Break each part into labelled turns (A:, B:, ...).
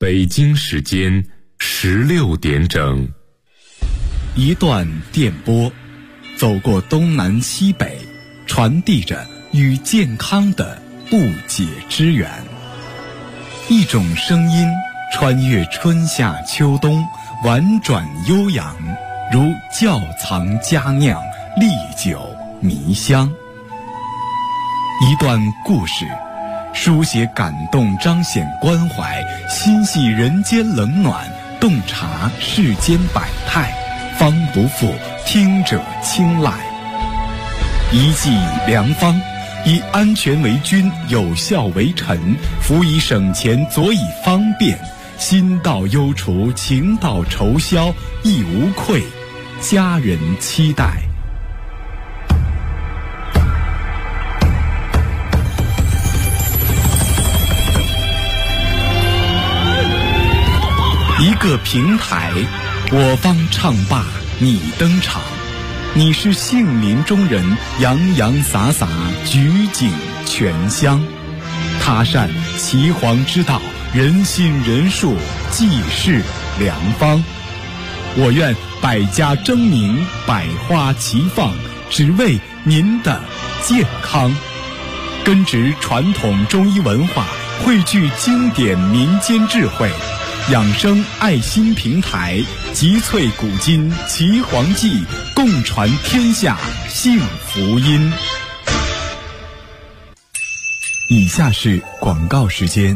A: 北京时间16点整。
B: 一段电波，走过东南西北，传递着与健康的不解之缘。一种声音穿越春夏秋冬，婉转悠扬，如窖藏佳酿，历久弥香。一段故事，书写感动，彰显关怀，心系人间冷暖，洞察世间百态，方不负听者青睐。一剂良方，以安全为君，有效为臣，辅以省钱，佐以方便，心到忧除，情到愁消，亦无愧，家人期待。一个平台，我方唱罢你登场，你是杏林中人，洋洋洒洒，举景全香。他善岐黄之道，人心人术，济世良方。我愿百家争鸣，百花齐放，只为您的健康。根植传统中医文化，汇聚经典民间智慧，养生爱心平台，集萃古今岐黄记，共传天下幸福音。以下是广告时间。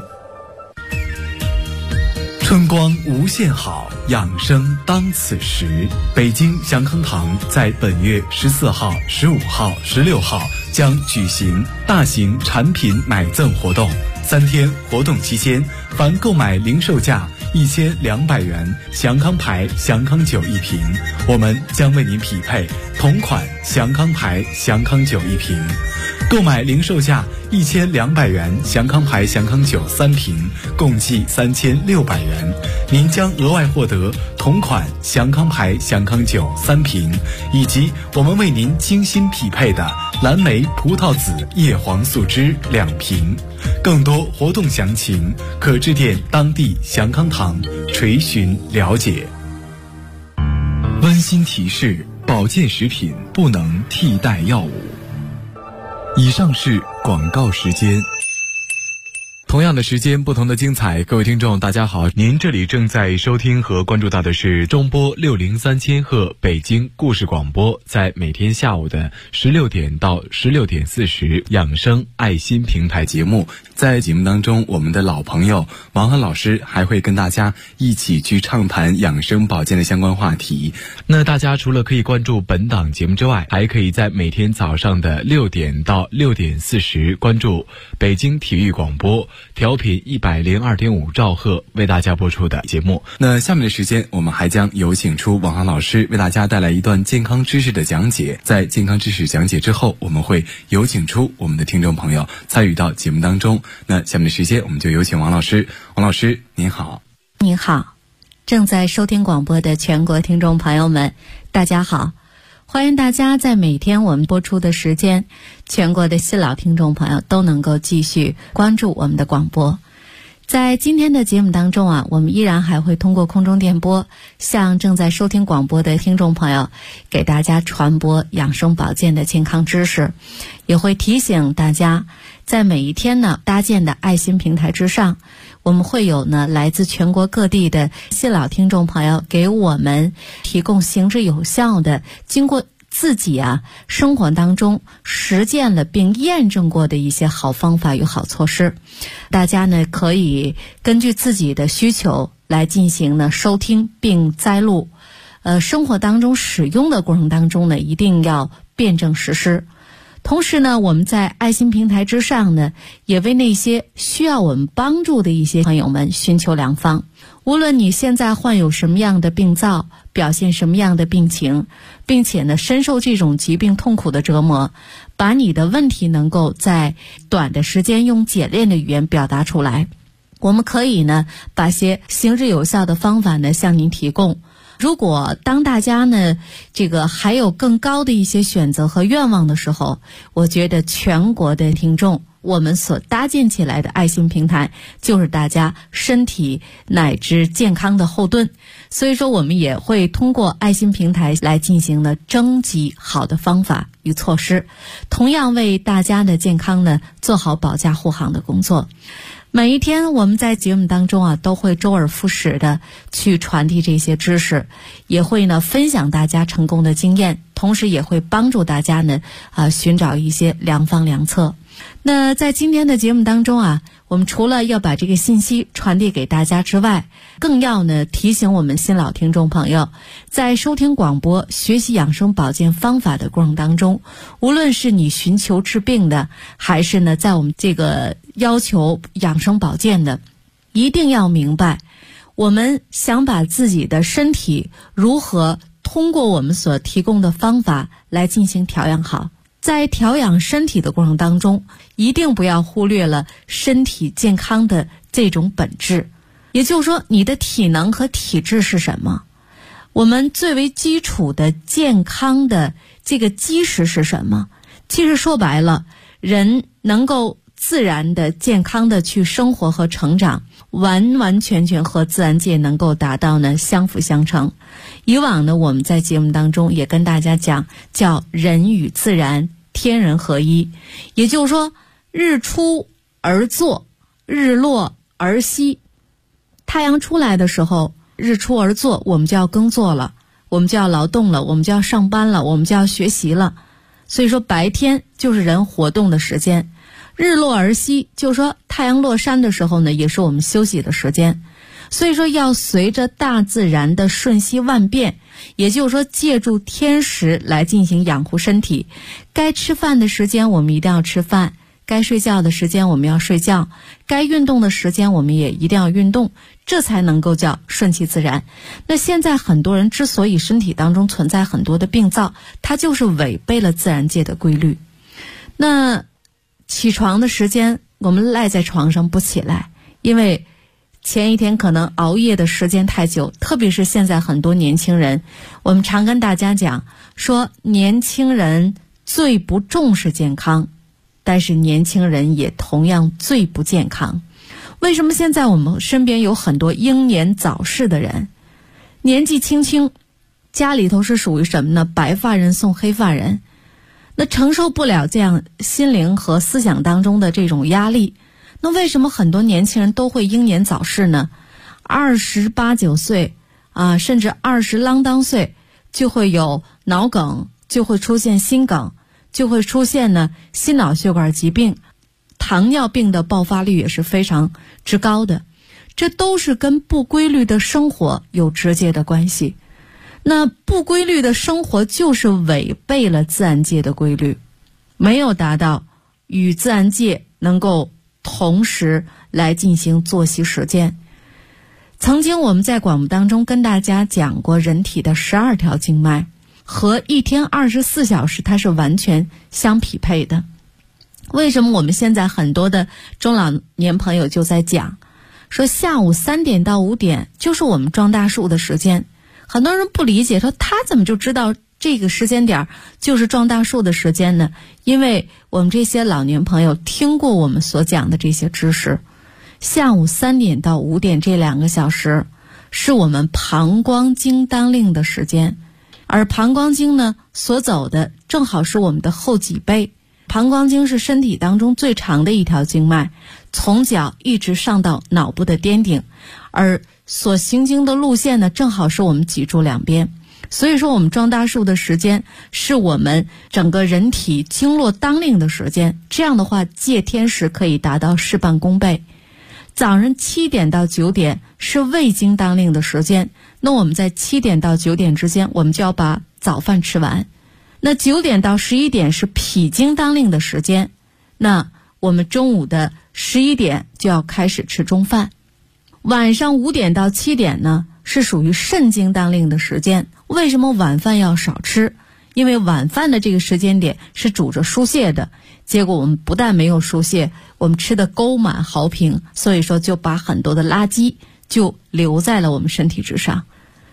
B: 春光无限好，养生当此时。北京祥康堂在本月14号、15号、16号将举行大型产品买赠活动。3天活动期间，凡购买零售价1200元祥康牌祥康酒一瓶，我们将为您匹配同款祥康牌祥康酒一瓶。购买零售价1200元祥康牌祥康酒3瓶，共计3600元，您将额外获得同款祥康牌祥康酒3瓶，以及我们为您精心匹配的蓝莓葡萄籽叶黄素汁2瓶。更多活动详情可致电当地祥康堂垂询了解。温馨提示：保健食品不能替代药物。以上是广告时间。同样的时间，不同的精彩。各位听众大家好，您这里正在收听和关注到的是中波603千赫北京故事广播，在每天下午的16点到16点40养生爱心平台节目。在节目当中，我们的老朋友王涵老师还会跟大家一起去畅谈养生保健的相关话题。那大家除了可以关注本档节目之外，还可以在每天早上的6点到6点40关注北京体育广播调频102.5兆赫为大家播出的节目。那下面的时间，我们还将有请出王涵老师为大家带来一段健康知识的讲解。在健康知识讲解之后，我们会有请出我们的听众朋友参与到节目当中。那下面的时间，我们就有请王老师。王老师您好。
C: 您好，正在收听广播的全国听众朋友们大家好，欢迎大家在每天我们播出的时间，全国的新老听众朋友都能够继续关注我们的广播。在今天的节目当中啊，我们依然还会通过空中电波向正在收听广播的听众朋友给大家传播养生保健的健康知识，也会提醒大家在每一天呢搭建的爱心平台之上，我们会有呢来自全国各地的新老听众朋友给我们提供行之有效的经过自己生活当中实践了并验证过的一些好方法与好措施。大家呢可以根据自己的需求来进行呢收听并摘录，生活当中使用的过程当中呢一定要辩证实施。同时呢，我们在爱心平台之上呢，也为那些需要我们帮助的一些朋友们寻求良方。无论你现在患有什么样的病灶，表现什么样的病情，并且呢深受这种疾病痛苦的折磨，把你的问题能够在短的时间用简练的语言表达出来，我们可以呢把些行之有效的方法呢向您提供。 如果当大家呢这个还有更高的一些选择和愿望的时候，我觉得全国的听众，我们所搭建起来的爱心平台就是大家身体乃至健康的后盾。所以说我们也会通过爱心平台来进行呢征集好的方法与措施，同样为大家的健康呢做好保驾护航的工作。每一天我们在节目当中都会周而复始的去传递这些知识，也会呢分享大家成功的经验，同时也会帮助大家呢寻找一些良方良策。那在今天的节目当中我们除了要把这个信息传递给大家之外，更要呢提醒我们新老听众朋友，在收听广播学习养生保健方法的过程当中，无论是你寻求治病的，还是呢在我们这个要求养生保健的，一定要明白，我们想把自己的身体如何通过我们所提供的方法来进行调养好。在调养身体的过程当中，一定不要忽略了身体健康的这种本质。也就是说，你的体能和体质是什么？我们最为基础的健康的这个基石是什么？其实说白了，人能够自然的健康的去生活和成长，完完全全和自然界能够达到呢相辅相成。以往呢我们在节目当中也跟大家讲，叫人与自然天人合一。也就是说，日出而作，日落而息。太阳出来的时候，日出而作，我们就要耕作了，我们就要劳动了，我们就要上班了，我们就要学习了。所以说白天就是人活动的时间，日落而息，就是说太阳落山的时候呢，也是我们休息的时间。所以说要随着大自然的瞬息万变，也就是说借助天时来进行养护身体。该吃饭的时间我们一定要吃饭，该睡觉的时间我们要睡觉，该运动的时间我们也一定要运动，这才能够叫顺其自然。那现在很多人之所以身体当中存在很多的病灶，它就是违背了自然界的规律。那起床的时间我们赖在床上不起来，因为前一天可能熬夜的时间太久，特别是现在很多年轻人，我们常跟大家讲说，年轻人最不重视健康，但是年轻人也同样最不健康。为什么现在我们身边有很多英年早逝的人，年纪轻轻，家里头是属于什么呢？白发人送黑发人，那承受不了这样心灵和思想当中的这种压力。那为什么很多年轻人都会英年早逝呢？28、9岁甚至20啷当岁就会有脑梗，就会出现心梗，就会出现呢心脑血管疾病，糖尿病的爆发率也是非常之高的。这都是跟不规律的生活有直接的关系。那不规律的生活就是违背了自然界的规律，没有达到与自然界能够同时来进行作息时间。曾经我们在广播当中跟大家讲过，人体的12条经脉和一天24小时它是完全相匹配的。为什么我们现在很多的中老年朋友就在讲说下午3点到5点就是我们撞大树的时间？很多人不理解，说他怎么就知道这个时间点就是撞大树的时间呢？因为我们这些老年朋友听过我们所讲的这些知识。下午3点到5点这2个小时是我们膀胱经当令的时间，而膀胱经呢所走的正好是我们的后脊背。膀胱经是身体当中最长的一条经脉，从脚一直上到脑部的巅顶，而所行经的路线呢正好是我们脊柱两边。所以说我们撞大树的时间是我们整个人体经络当令的时间，这样的话借天时可以达到事半功倍。早上7点到9点是胃经当令的时间，那我们在7点到9点之间我们就要把早饭吃完。那9点到11点是脾经当令的时间，那我们中午的11点就要开始吃中饭。晚上5点到7点呢是属于肾经当令的时间。为什么晚饭要少吃？因为晚饭的这个时间点是主着疏泄的，结果我们不但没有疏泄，我们吃的沟满壕平，所以说就把很多的垃圾就留在了我们身体之上。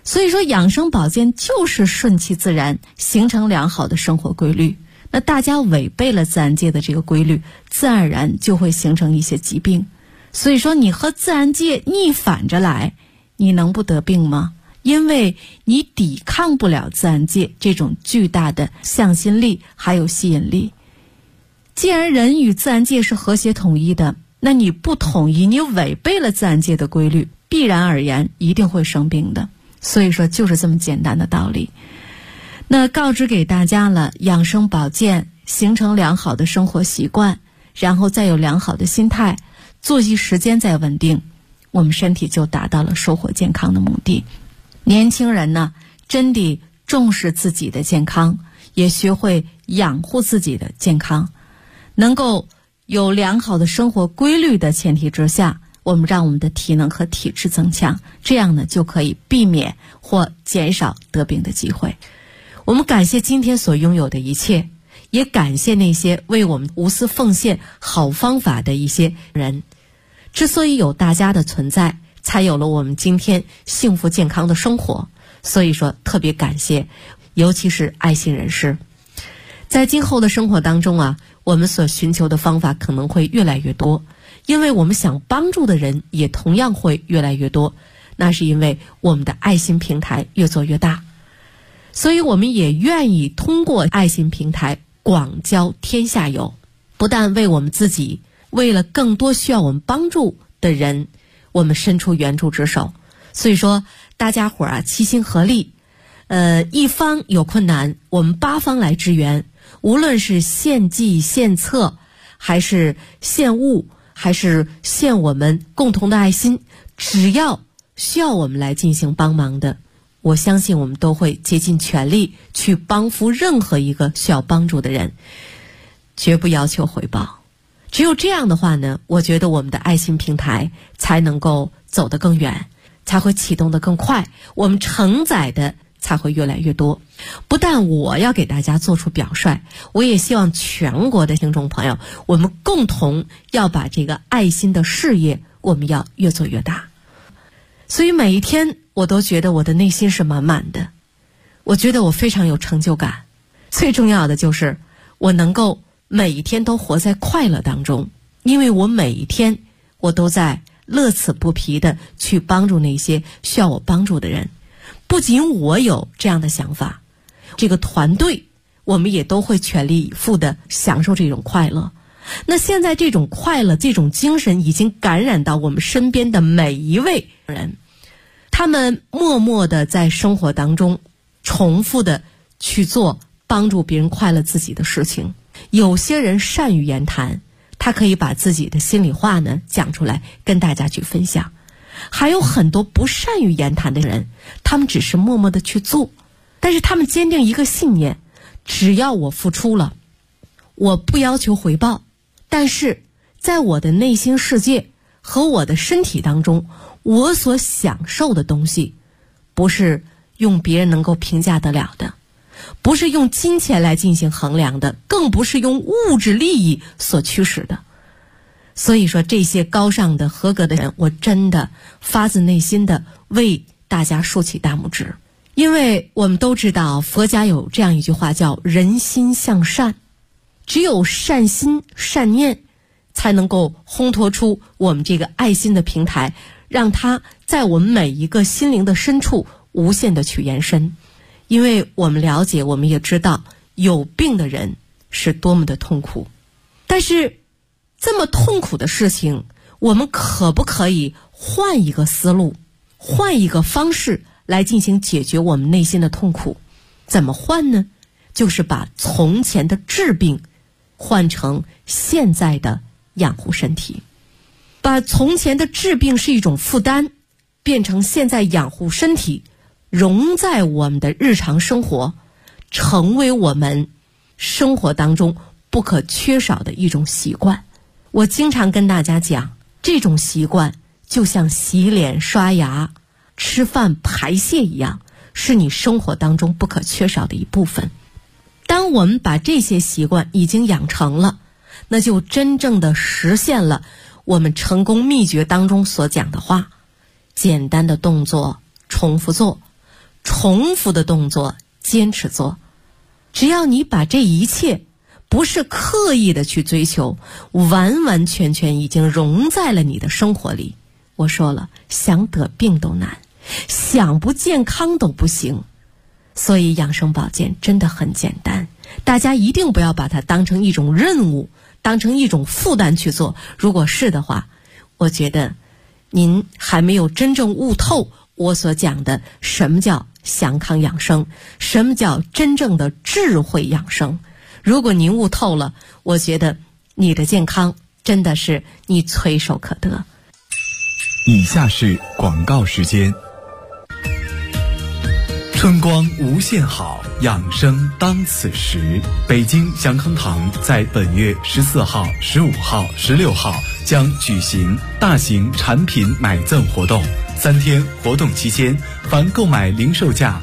C: 所以说养生保健就是顺其自然，形成良好的生活规律。那大家违背了自然界的这个规律，自然而然就会形成一些疾病。所以说你和自然界逆反着来，你能不得病吗？因为你抵抗不了自然界这种巨大的向心力还有吸引力。既然人与自然界是和谐统一的，那你不统一，你违背了自然界的规律，必然而言一定会生病的。所以说就是这么简单的道理。那告知给大家了，养生保健，形成良好的生活习惯，然后再有良好的心态，作息时间再稳定，我们身体就达到了收获健康的目的。年轻人呢，真的重视自己的健康，也学会养护自己的健康，能够有良好的生活规律的前提之下，我们让我们的体能和体质增强，这样呢就可以避免或减少得病的机会。我们感谢今天所拥有的一切，也感谢那些为我们无私奉献好方法的一些人。之所以有大家的存在，才有了我们今天幸福健康的生活。所以说特别感谢，尤其是爱心人士。在今后的生活当中啊，我们所寻求的方法可能会越来越多，因为我们想帮助的人也同样会越来越多，那是因为我们的爱心平台越做越大。所以我们也愿意通过爱心平台广交天下友，不但为我们自己，为了更多需要我们帮助的人，我们伸出援助之手。所以说大家伙啊，齐心合力，一方有困难，我们八方来支援，无论是献计献策，还是献物，还是献我们共同的爱心，只要需要我们来进行帮忙的，我相信我们都会竭尽全力去帮扶任何一个需要帮助的人，绝不要求回报。只有这样的话呢，我觉得我们的爱心平台才能够走得更远，才会启动得更快，我们承载的才会越来越多。不但我要给大家做出表率，我也希望全国的听众朋友，我们共同要把这个爱心的事业，我们要越做越大。所以每一天我都觉得我的内心是满满的，我觉得我非常有成就感。最重要的就是我能够每一天都活在快乐当中，因为我每一天我都在乐此不疲地去帮助那些需要我帮助的人。不仅我有这样的想法，这个团队我们也都会全力以赴地享受这种快乐。那现在这种快乐，这种精神已经感染到我们身边的每一位人，他们默默地在生活当中重复地去做帮助别人快乐自己的事情。有些人善于言谈，他可以把自己的心里话呢讲出来跟大家去分享。还有很多不善于言谈的人，他们只是默默地去做，但是他们坚定一个信念，只要我付出了，我不要求回报，但是在我的内心世界和我的身体当中，我所享受的东西不是用别人能够评价得了的，不是用金钱来进行衡量的，更不是用物质利益所驱使的。所以说这些高尚的合格的人，我真的发自内心的为大家竖起大拇指。因为我们都知道佛家有这样一句话叫人心向善，只有善心善念才能够烘托出我们这个爱心的平台，让它在我们每一个心灵的深处无限的去延伸。因为我们了解，我们也知道有病的人是多么的痛苦，但是这么痛苦的事情，我们可不可以换一个思路，换一个方式来进行解决我们内心的痛苦？怎么换呢？就是把从前的治病换成现在的养护身体，把从前的治病是一种负担，变成现在养护身体，融在我们的日常生活，成为我们生活当中不可缺少的一种习惯。我经常跟大家讲，这种习惯就像洗脸刷牙吃饭排泄一样，是你生活当中不可缺少的一部分。当我们把这些习惯已经养成了，那就真正的实现了我们成功秘诀当中所讲的话：简单的动作重复做，
D: 重复的动作坚持做。只要你把这一切不是刻意的去追求，完完全全已经融在了你的生活里。我说了，想得病都难，想不健康都不行。所以养生保健真的很简单，大家一定不要把它当成一种任务，当成一种负担去做。如果是的话，我觉得您还没有真正悟透我所讲的什么叫祥康养生，什么叫真正的智慧养生。如果您悟透了，我觉得你的健康真的是你垂手可得。
B: 以下是广告时间。春光无限好，养生当此时。北京祥康堂在本月14号、15号、16号将举行大型产品买赠活动。3天活动期间，凡购买零售价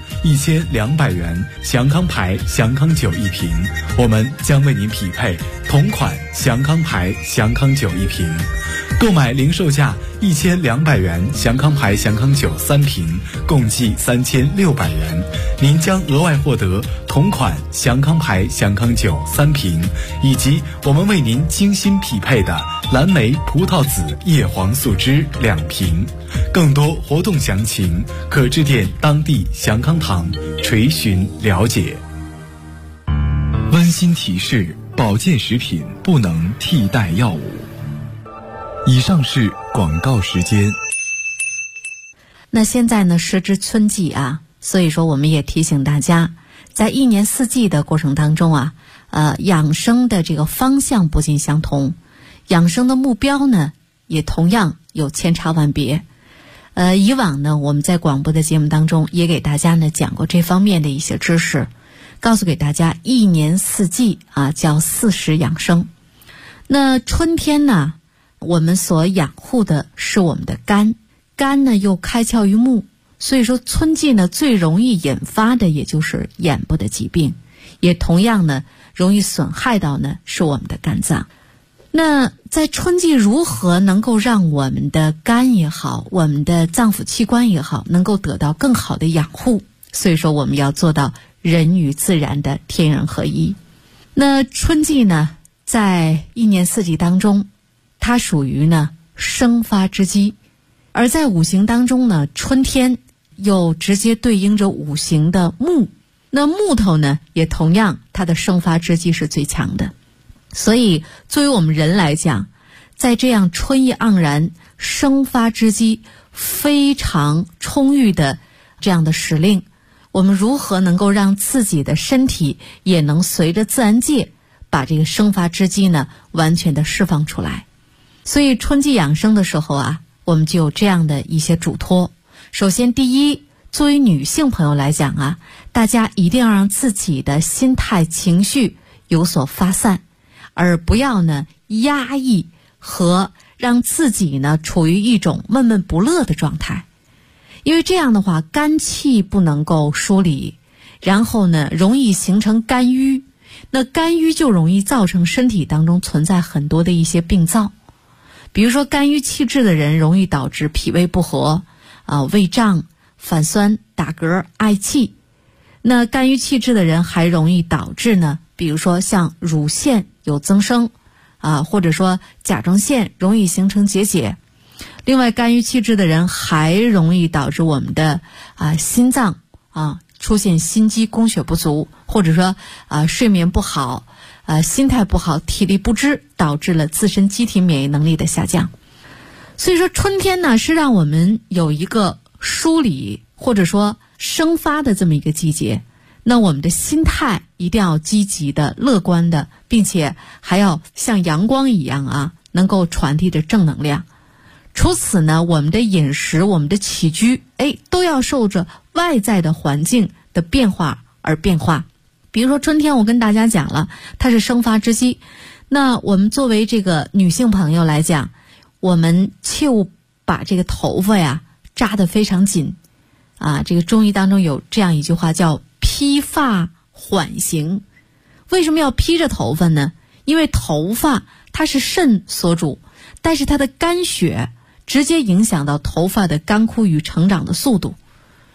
B: 1200元祥康牌祥康酒一瓶，我们将为您匹配同款祥康牌祥康酒一瓶。购买零售价1200元祥康牌祥康酒3瓶，共计3600元，您将额外获得同款祥康牌祥康酒3瓶，以及我们为您精心匹配的蓝莓葡萄籽叶黄素汁2瓶。更多活动详情可致电当地祥康堂垂询了解。温馨提示：保健食品不能替代药物。以上是广告时间。
C: 那现在呢，时值春季啊，所以说我们也提醒大家，在一年四季的过程当中啊，养生的这个方向不尽相同，养生的目标呢也同样有千差万别。以往呢，我们在广播的节目当中也给大家呢讲过这方面的一些知识，告诉给大家一年四季啊叫四时养生。那春天呢，我们所养护的是我们的肝，肝呢又开窍于目，所以说春季呢最容易引发的也就是眼部的疾病，也同样呢容易损害到呢是我们的肝脏。那在春季如何能够让我们的肝也好，我们的脏腑器官也好，能够得到更好的养护？所以说我们要做到人与自然的天人合一。那春季呢，在一年四季当中，它属于呢生发之机，而在五行当中呢，春天又直接对应着五行的木，那木头呢也同样它的生发之机是最强的。所以作为我们人来讲，在这样春意盎然、生发之机非常充裕的这样的时令，我们如何能够让自己的身体也能随着自然界把这个生发之机呢完全的释放出来？所以春季养生的时候啊，我们就有这样的一些嘱托。首先第一，作为女性朋友来讲啊，大家一定要让自己的心态情绪有所发散，而不要呢压抑和让自己呢处于一种闷闷不乐的状态。因为这样的话，肝气不能够梳理，然后呢容易形成肝郁，那肝郁就容易造成身体当中存在很多的一些病灶。比如说肝郁气滞的人容易导致脾胃不和胃胀、反酸、打嗝、嗳气。那肝郁气滞的人还容易导致呢，比如说像乳腺有增生或者说甲状腺容易形成结节。另外肝郁气滞的人还容易导致我们的心脏出现心肌供血不足，或者说睡眠不好，心态不好，体力不支，导致了自身机体免疫能力的下降。所以说春天呢是让我们有一个梳理或者说生发的这么一个季节，那我们的心态一定要积极的、乐观的，并且还要像阳光一样能够传递着正能量。除此呢，我们的饮食、我们的起居都要受着外在的环境的变化而变化。比如说春天我跟大家讲了，它是生发之机，那我们作为这个女性朋友来讲，我们切勿把这个头发扎得非常紧这个中医当中有这样一句话叫披发缓行。为什么要披着头发呢？因为头发它是肾所主，但是它的肝血直接影响到头发的干枯与成长的速度。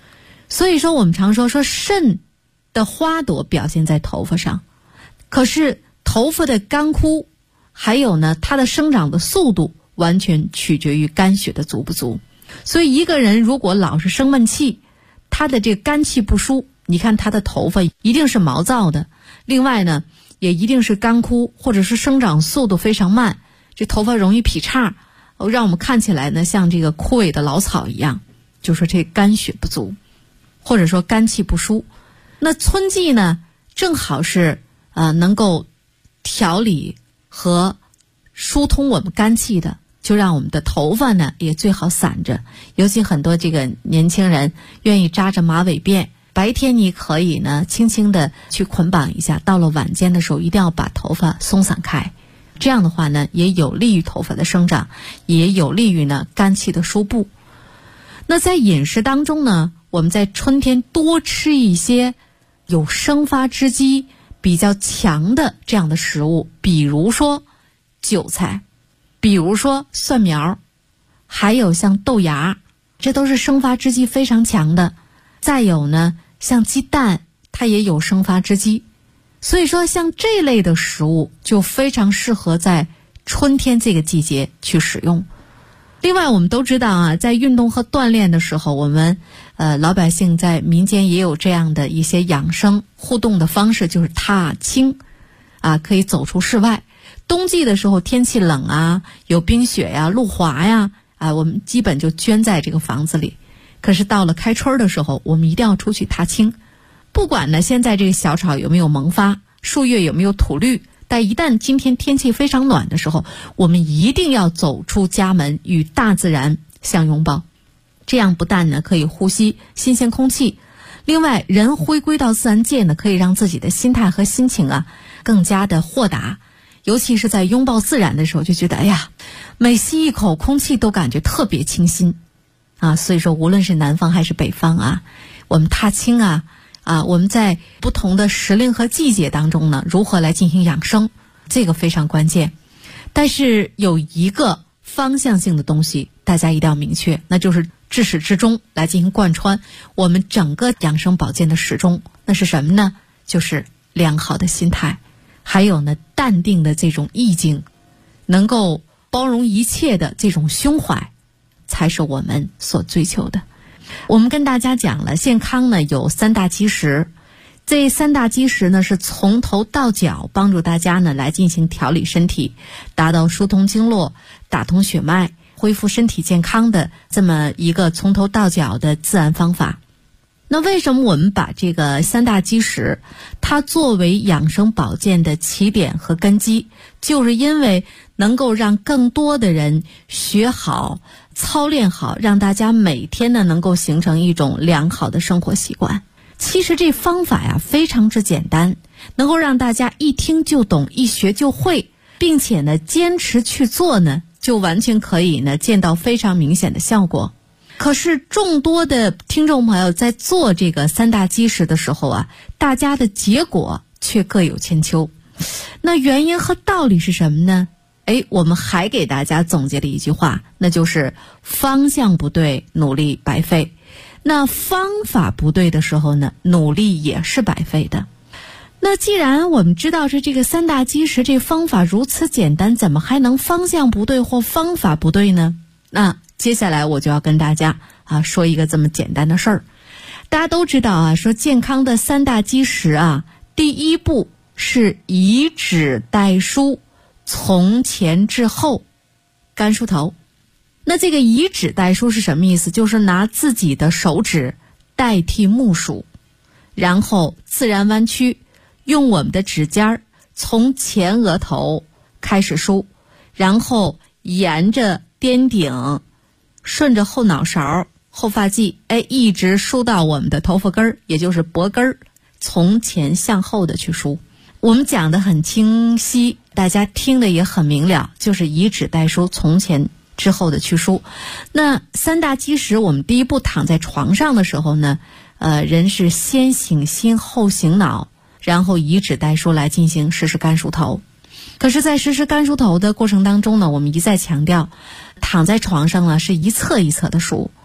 C: 所以说我们常说肾的花朵表现在头发上，可是头发的干枯还有呢它的生长的速度完全取决于肝血的足不足。所以一个人如果老是生闷气，他的这个肝气不舒，你看他的头发一定是毛躁的，另外呢也一定是干枯，或者是生长速度非常慢，这头发容易劈叉，让我们看起来呢像这个枯萎的老草一样，就说这肝血不足，或者说肝气不舒。那春季呢正好是能够调理和疏通我们肝气的，就让我们的头发呢也最好散着。尤其很多这个年轻人愿意扎着马尾辫，白天你可以呢轻轻的去捆绑一下，到了晚间的时候一定要把头发松散开，这样的话呢也有利于头发的生长，也有利于呢肝气的输布。那在饮食当中呢，我们在春天多吃一些有生发之机比较强的这样的食物，比如说韭菜，比如说蒜苗，还有像豆芽，这都是生发之机非常强的。再有呢像鸡蛋，它也有生发之机。所以说像这类的食物就非常适合在春天这个季节去使用。另外我们都知道啊，在运动和锻炼的时候，我们老百姓在民间也有这样的一些养生互动的方式，就是踏青啊，可以走出室外。冬季的时候天气冷啊，有冰雪呀、路滑呀，我们基本就圈在这个房子里。可是到了开春的时候，我们一定要出去踏青。不管呢现在这个小草有没有萌发，树叶有没有吐绿，但一旦今天天气非常暖的时候，我们一定要走出家门，与大自然相拥抱。这样不但呢可以呼吸新鲜空气，另外人回归到自然界呢，可以让自己的心态和心情啊更加的豁达。尤其是在拥抱自然的时候，就觉得哎呀，每吸一口空气都感觉特别清新啊。所以说无论是南方还是北方啊，我们踏青啊，我们在不同的时令和季节当中呢，如何来进行养生，这个非常关键。但是有一个方向性的东西大家一定要明确，那就是至始至终来进行贯穿我们整个养生保健的始终。那是什么呢？就是良好的心态，还有呢淡定的这种意境，能够包容一切的这种胸怀，才是我们所追求的。我们跟大家讲了，健康呢有3大基石，这3大基石呢是从头到脚帮助大家呢来进行调理身体，达到疏通经络、打通血脉、恢复身体健康的这么一个从头到脚的自然方法。那为什么我们把这个3大基石它作为养生保健的起点和根基，就是因为能够让更多的人学好、操练好，让大家每天呢能够形成一种良好的生活习惯。其实这方法呀非常之简单，能够让大家一听就懂，一学就会，并且呢坚持去做呢，就完全可以呢见到非常明显的效果。可是众多的听众朋友在做这个3大基石的时候啊，大家的结果却各有千秋。那原因和道理是什么呢？我们还给大家总结了一句话，那就是方向不对，努力白费。那方法不对的时候呢，努力也是白费的。那既然我们知道是这个3大基石，这方法如此简单，怎么还能方向不对或方法不对呢？那接下来我就要跟大家说一个这么简单的事儿。大家都知道说健康的3大基石第一步是以指代梳，从前至后，干梳头。那这个以指代梳是什么意思？就是拿自己的手指代替木梳，然后自然弯曲，用我们的指尖从前额头开始梳，然后沿着颠顶，顺着后脑勺、后发际，一直梳到我们的头发根儿，也就是脖根儿，从前向后的去梳。我们讲得很清晰，大家听得也很明了，就是以指代梳，从前之后的去梳。那3大基石，我们第一步躺在床上的时候呢，人是先醒心后醒脑，然后以指代梳来进行实施干梳头。可是在实施干梳头的过程当中呢，我们一再强调，躺在床上呢是一侧一侧的梳。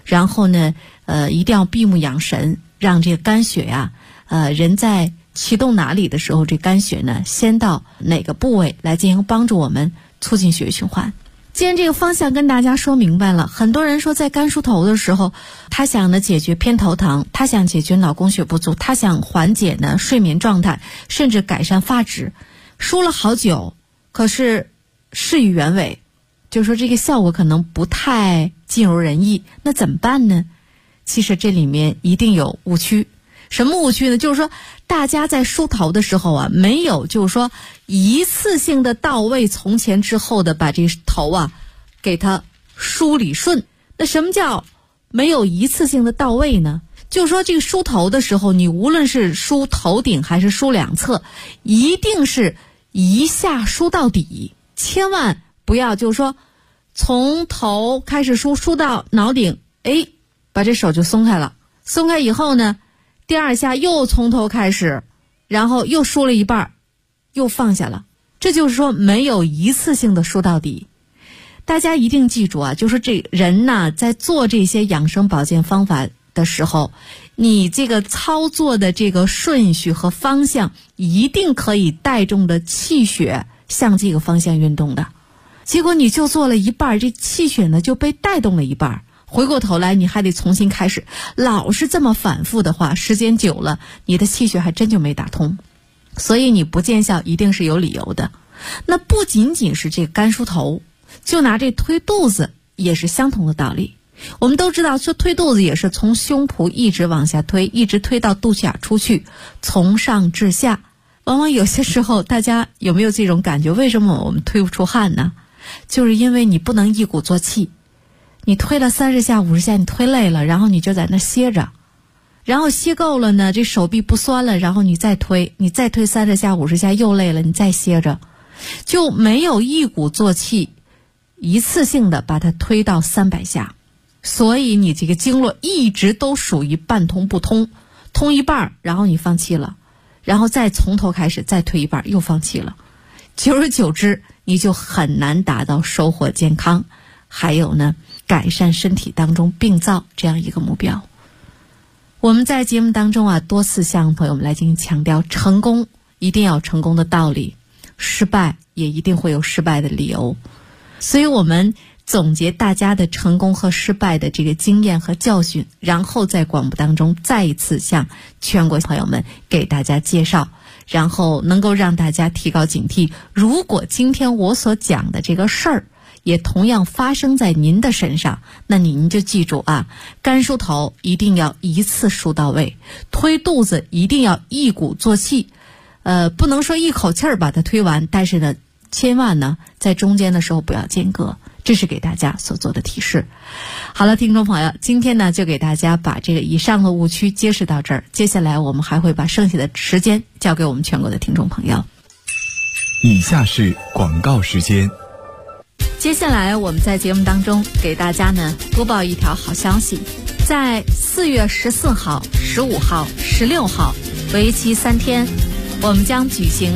C: 然后呢一定要闭目养神，让这个肝血呀人在启动哪里的时候，这肝血呢先到哪个部位来进行帮助我们促进血液循环。既然这个方向跟大家说明白了，很多人说在肝梳头的时候，他想呢解决偏头疼，他想解决脑供血不足，他想缓解呢睡眠状态，甚至改善发质，梳了好久，可是事与愿违，就是说这个效果可能不太尽如人意，那怎么办呢？其实这里面一定有误区。什么误区呢？就是说大家在梳头的时候啊，没有就是说一次性的到位，从前之后的把这头啊给它梳理顺。那什么叫没有一次性的到位呢？就是说这个梳头的时候，你无论是梳头顶还是梳两侧，一定是一下梳到底，千万不要就是说从头开始梳到脑顶，把这手就松开了，松开以后呢，第二下又从头开始，然后又梳了一半，又放下了。这就是说没有一次性的梳到底。大家一定记住啊，就是这人呢在做这些养生保健方法的时候，你这个操作的这个顺序和方向一定可以带动的气血向这个方向运动的。结果你就做了一半，这气血呢就被带动了一半，回过头来你还得重新开始，老是这么反复的话，时间久了你的气血还真就没打通。所以你不见效一定是有理由的。那不仅仅是这肝梳头，就拿这推肚子也是相同的道理。我们都知道说推肚子也是从胸脯一直往下推，一直推到肚脐眼出去，从上至下。往往有些时候大家有没有这种感觉，为什么我们推不出汗呢？就是因为你不能一鼓作气，你推了30下50下，你推累了，然后你就在那歇着，然后歇够了呢，这手臂不酸了，然后你再推30下50下又累了，你再歇着，就没有一鼓作气一次性的把它推到300下。所以你这个经络一直都属于半通不通，通一半然后你放弃了，然后再从头开始再推一半又放弃了，久而久之你就很难达到收获健康，还有呢改善身体当中病灶这样一个目标。我们在节目当中啊多次向朋友们来进行强调，成功一定要有成功的道理，失败也一定会有失败的理由。所以我们总结大家的成功和失败的这个经验和教训，然后在广播当中再一次向全国朋友们给大家介绍，然后能够让大家提高警惕。如果今天我所讲的这个事儿也同样发生在您的身上，那您就记住啊，肝梳头一定要一次梳到位，推肚子一定要一鼓作气，不能说一口气儿把它推完，但是呢千万呢在中间的时候不要间隔，这是给大家所做的提示。好了，听众朋友，今天呢就给大家把这个以上的误区揭示到这儿，接下来我们还会把剩下的时间交给我们全国的听众朋友。
B: 以下是广告时间。
C: 接下来我们在节目当中给大家呢播报一条好消息，在4月14号、15号、16号为期3天，我们将举行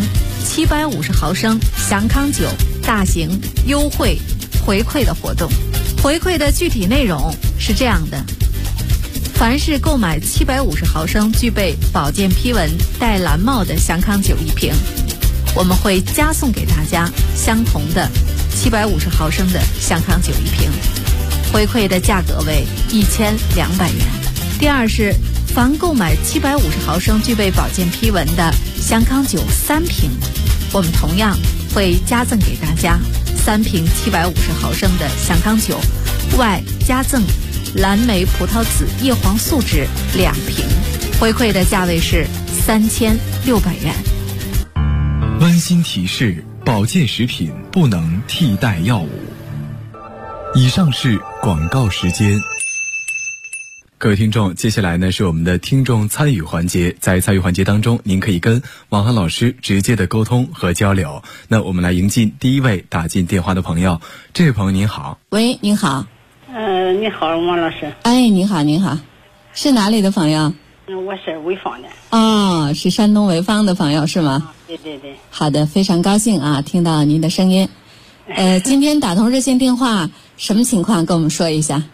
C: 750毫升祥康酒大型优惠回馈的活动。回馈的具体内容是这样的：凡是购买750毫升具备保健批文带蓝帽的祥康酒1瓶，我们会加送给大家相同的750毫升的祥康酒1瓶，回馈的价格为1200元。第二是凡购买750毫升具备保健批文的祥康酒3瓶，我们同样会加赠给大家3瓶750毫升的祥康酒，外加赠蓝莓葡萄籽叶黄素酯2瓶，回馈的价位是3600元。
B: 温馨提示：保健食品不能替代药物。以上是广告时间。各位听众，接下来呢是我们的听众参与环节。在参与环节当中，您可以跟王涵老师直接的沟通和交流。那我们来迎进第一位打进电话的朋友。这位朋友您好。
C: 喂，您好。
E: 你好，王老师。
C: 哎，您好，您好，是哪里的朋友？
E: 我是潍坊的。
C: 哦，是山东潍坊的朋友是吗？
E: 对对对。
C: 好的，非常高兴啊，听到您的声音。今天打通热线电话，什么情况跟我们说一下？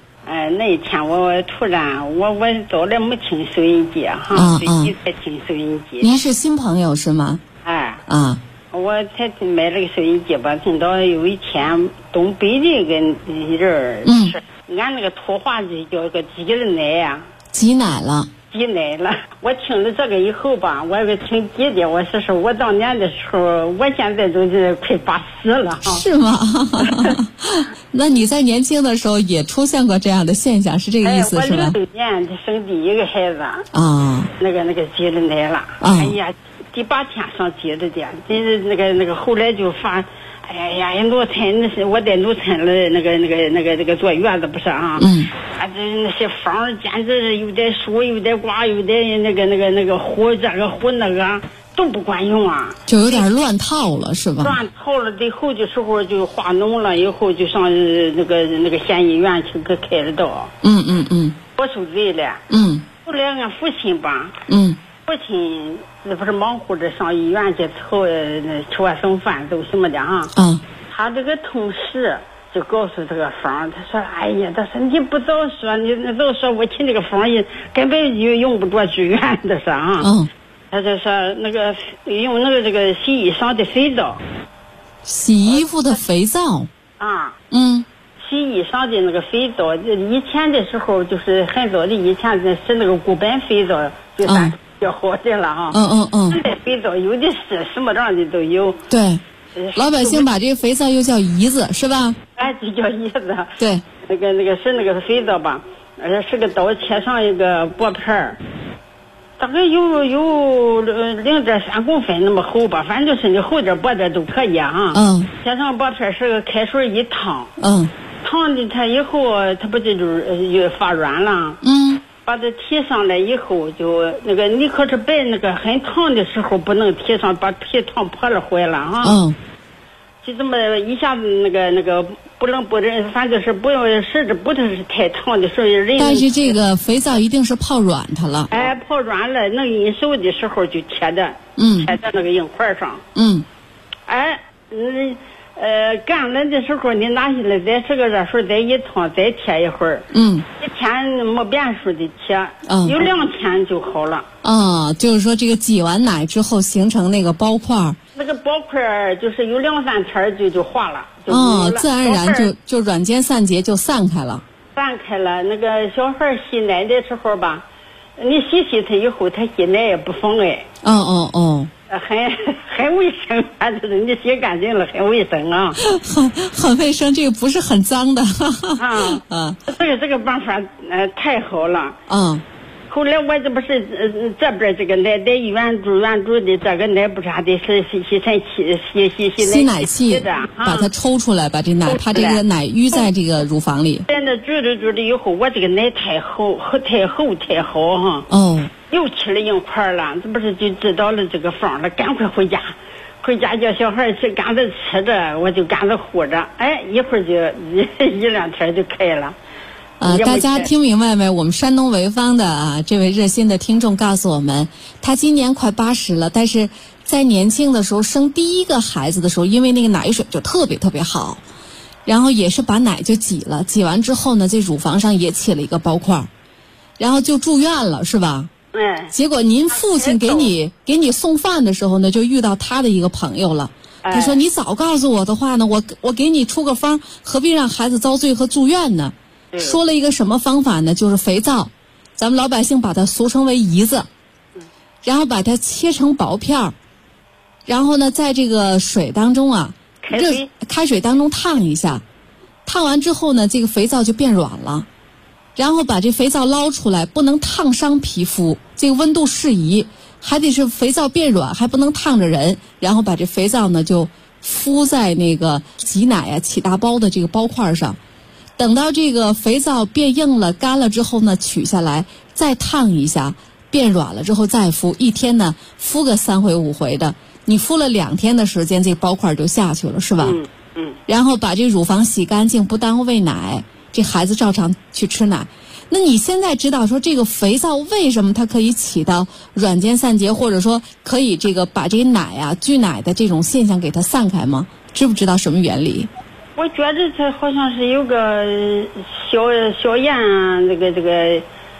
E: 那一天我突然我找了没听收音机哈，最近才听收音机。
C: 您是新朋友是吗？
E: 哎。
C: 啊。
E: 我才买了个收音机吧，听到有一天东北的一个人是，俺那个土话就叫个挤了奶呀。挤奶了。挤奶了。我听了这个以后吧，我也挺急的。我说我当年的时候，我现在都是快80了哈。
C: 是吗？那你在年轻的时候也出现过这样的现象，是这个意思是吧？
E: 我66年生第一个孩子。
C: 啊。
E: 那个挤了奶了。哎呀。第8天上街的，就是那个后来就发，哎呀，农村那是我在农村了，那个坐月子不是啊？这那些方简直有点树，有点刮，有点那个糊这个糊那个都不管用啊，
C: 就有点乱套了是吧？
E: 乱套了，最后的时候就化脓了，以后就上那个县医院去给开了刀。我受罪了。后来俺父亲吧。父亲这不是忙活着上医院去吃完剩饭都什么的哈。他这个同事就告诉这个方，他说：“哎呀，他说你不早说，你早说，我请这个方根本就用不着住院的是啊。”他就说那个用这个洗衣裳的肥皂，
C: 洗衣服的肥皂
E: 啊。洗衣裳的那个肥皂，以前的时候就是很早的以前是那个固本肥皂，就算比较好的了哈。现在肥皂有的是什么样的都有。
C: 对，老百姓把这个肥皂又叫姨子是吧？
E: 就叫姨子。
C: 对，
E: 那个是那个肥皂吧，是个刀切上一个薄片儿，大概有0.3公分那么厚吧，反正就是你厚点薄点都可以哈。切上薄片是个开水一烫。烫的它以后，它不就发软了？把它提上来以后，就那个你可是别那个很烫的时候不能提上，把皮烫破了坏了哈。就这么一下子那个不冷，反正是不要实质不是太烫的时候人。
C: 但是这个肥皂一定是泡软它了。
E: 泡软了，那一手的时候就贴在那个硬块上。干了的时候你拿下来再是个热水再一烫再贴一会儿。一天没变数的贴。有2天就好了。
C: 就是说这个挤完奶之后形成那个包块。
E: 那个包块就是有2-3天就化了。
C: 自然而然就软坚散结就散开了。
E: 散开了，那个小孩吸奶的时候吧，你洗他以后，他吸奶也不妨碍。很卫生，反正你洗干净了，很卫生啊。
C: 很卫生，这个不是很脏的。
E: 这个办法太好了。后来我这不是这边这个奶在医院住的这个奶不是还得是吸奶器的，
C: 把它抽出来，把这奶怕这个奶淤在这个乳房里。
E: 在那住的以后，我这个奶太厚太好哈。又吃了硬块了，这不是就知道了这个方了，赶快回家叫小孩去赶着吃着，我就赶着护着，一会儿就1-2天就开了。
C: 大家听明白没？我们山东潍坊的这位热心的听众告诉我们，他今年快80了，但是在年轻的时候生第一个孩子的时候，因为那个奶水就特别特别好，然后也是把奶就挤了，挤完之后呢，这乳房上也起了一个包块，然后就住院了，是吧？结果您父亲给你送饭的时候呢，就遇到他的一个朋友了。他说：“你早告诉我的话呢，我给你出个方，何必让孩子遭罪和住院呢？”说了一个什么方法呢？就是肥皂，咱们老百姓把它俗称为姨子，然后把它切成薄片儿，然后呢，在这个水当中开水当中烫一下，烫完之后呢，这个肥皂就变软了。然后把这肥皂捞出来，不能烫伤皮肤，这个温度适宜，还得是肥皂变软，还不能烫着人。然后把这肥皂呢就敷在那个挤奶起大包的这个包块上，等到这个肥皂变硬了干了之后呢，取下来再烫一下，变软了之后再敷，一天呢敷个3回5回的，你敷了2天的时间，这包块就下去了，是吧？然后把这乳房洗干净，不耽误喂奶，这孩子照常去吃奶。那你现在知道说这个肥皂为什么它可以起到软坚散结，或者说可以这个把这个奶聚奶的这种现象给它散开吗？知不知道什么原理？
E: 我觉着这好像是有个消炎啊，这个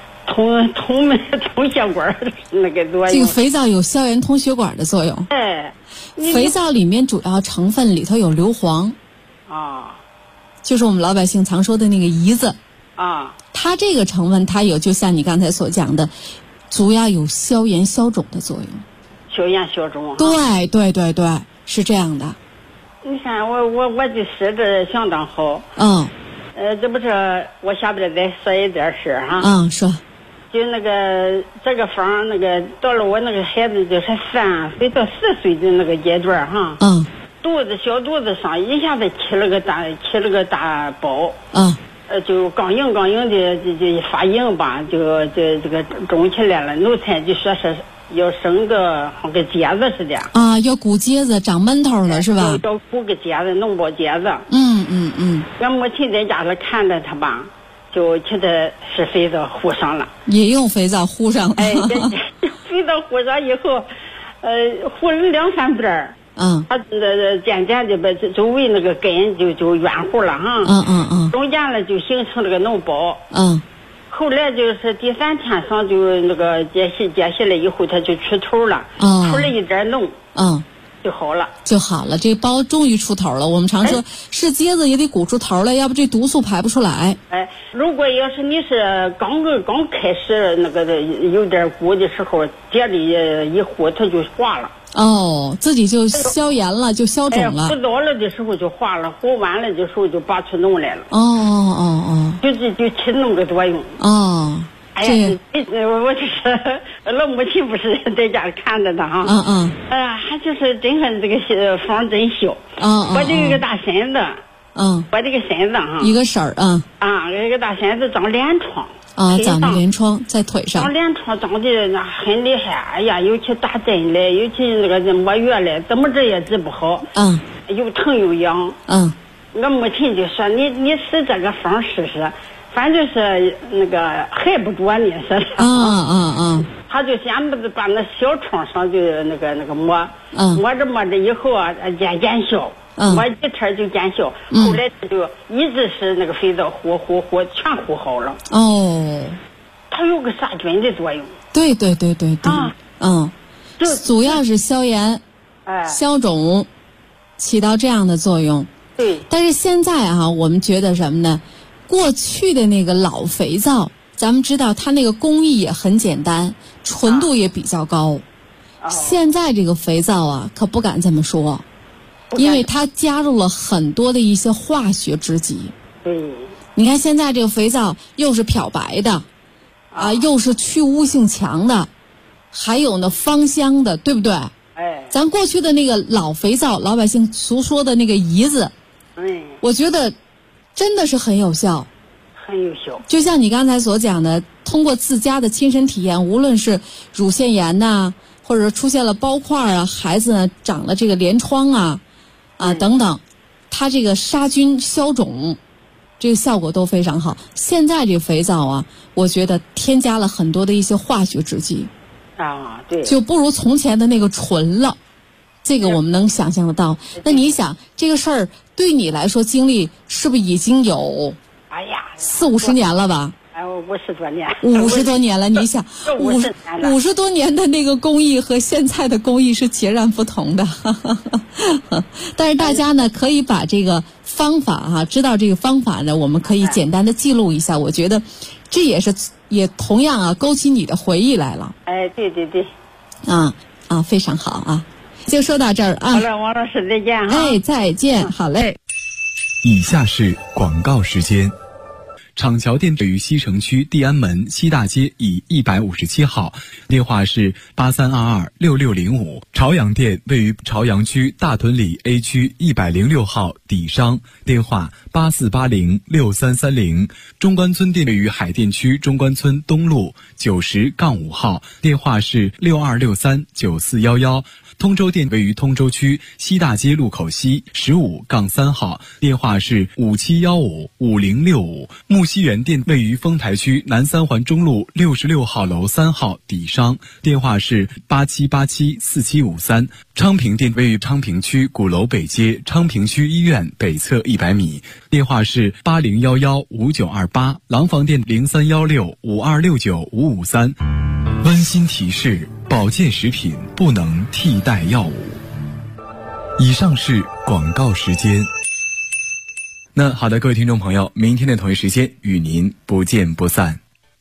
E: 通血管那个作用。
C: 这个肥皂有消炎通血管的作用。
E: 哎，
C: 肥皂里面主要成分里头有硫磺，就是我们老百姓常说的那个胰子。它这个成分它有，就像你刚才所讲的，主要有消炎消肿的作用。
E: 消炎消肿。
C: 对对对对，是这样的。
E: 你看我的舌质相当好。这不是我下边再说一点事哈。
C: 说。
E: 就那个这个方那个到了我那个孩子就是3岁到4岁的那个阶段哈。小肚子上一下子起了个大包。就刚硬的就发硬吧，就这个肿起来了。奴才就说是要生个像个疖子似的。
C: 要鼓疖子，长闷头了是吧？
E: 要鼓个疖子，弄包疖子。俺母亲在家里看着他吧，就替他是肥皂糊上了。
C: 也用肥皂糊上了。
E: 肥皂糊上以后，糊了2-3遍。它渐渐的把周围那个根就圆乎了哈。中间了就形成了个脓包。后来就是第3天上就那个解析了以后，它就出头了。出了一点脓。就好了。
C: 这个包终于出头了。我们常说是疖子也得鼓出头来，要不这毒素排不出来。
E: 如果要是你是刚开始那个有点鼓的时候，疖里一糊它就化了。
C: 自己就消炎了，就消肿了。
E: 糊早了的时候就化了，糊完了的时候就拔出脓来了。就起那么个作用。我就是老母亲不是在家看着他哈。还就是真是这个方真小。我这个大身子。我这个身子哈。
C: 一个婶儿
E: 这个大身子长连疮。
C: 长的连疮在腿上。
E: 长连疮长的那很厉害，哎呀，尤其打针嘞，尤其那个抹药嘞，怎么治也治不好。又疼又痒。我母亲就说你使这个方试试，反正是那个害不着你似的。他就先把那小创上就那个抹。抹着以后见效。抹几天就见效。后来就一直是那个肥皂糊全糊好了。它有个杀菌的作用。对。
C: 主要是消炎、消肿，起到这样的作用。
E: 对。
C: 但是现在我们觉得什么呢？过去的那个老肥皂，咱们知道它那个工艺也很简单，纯度也比较高。现在这个肥皂可不敢这么说。因为它加入了很多的一些化学制剂。你看现在这个肥皂又是漂白的，又是去污性强的，还有呢芳香的，对不对？咱过去的那个老肥皂，老百姓俗说的那个胰子，我觉得真的是很有效。就像你刚才所讲的，通过自家的亲身体验，无论是乳腺炎或者出现了包块孩子呢长了这个连疮等等，它这个杀菌消肿，这个效果都非常好。现在这个肥皂我觉得添加了很多的一些化学制剂。
E: 对。
C: 就不如从前的那个纯了，这个我们能想象得到。那你想这个事儿对你来说经历是不是已经有40-50年了吧
E: ？50多年。
C: 50多年了，你想50多年的那个工艺和现在的工艺是截然不同的。但是大家呢可以把这个方法知道这个方法呢，我们可以简单的记录一下。我觉得这也同样勾起你的回忆来了。
E: 对。
C: 非常好就说到这儿
E: 好了，王老师再见
C: 再见。好嘞。
B: 以下是广告时间。厂桥店位于西城区地安门西大街以157号，电话是83226605。朝阳店位于朝阳区大屯里 A 区106号底商，电话84806330。中关村店位于海淀区中关村东路90-5号，电话是62639411。通州店位于通州区西大街路口西15-3号，电话是57155065。木木樨园店位于丰台区南三环中路66号楼3号底商，电话是87874753。昌平店位于昌平区鼓楼北街昌平区医院北侧100米，电话是80115928。廊坊店031652695553。温馨提示：保健食品不能替代药物。以上是广告时间。那好的，各位听众朋友，明天的同一时间与您不见不散。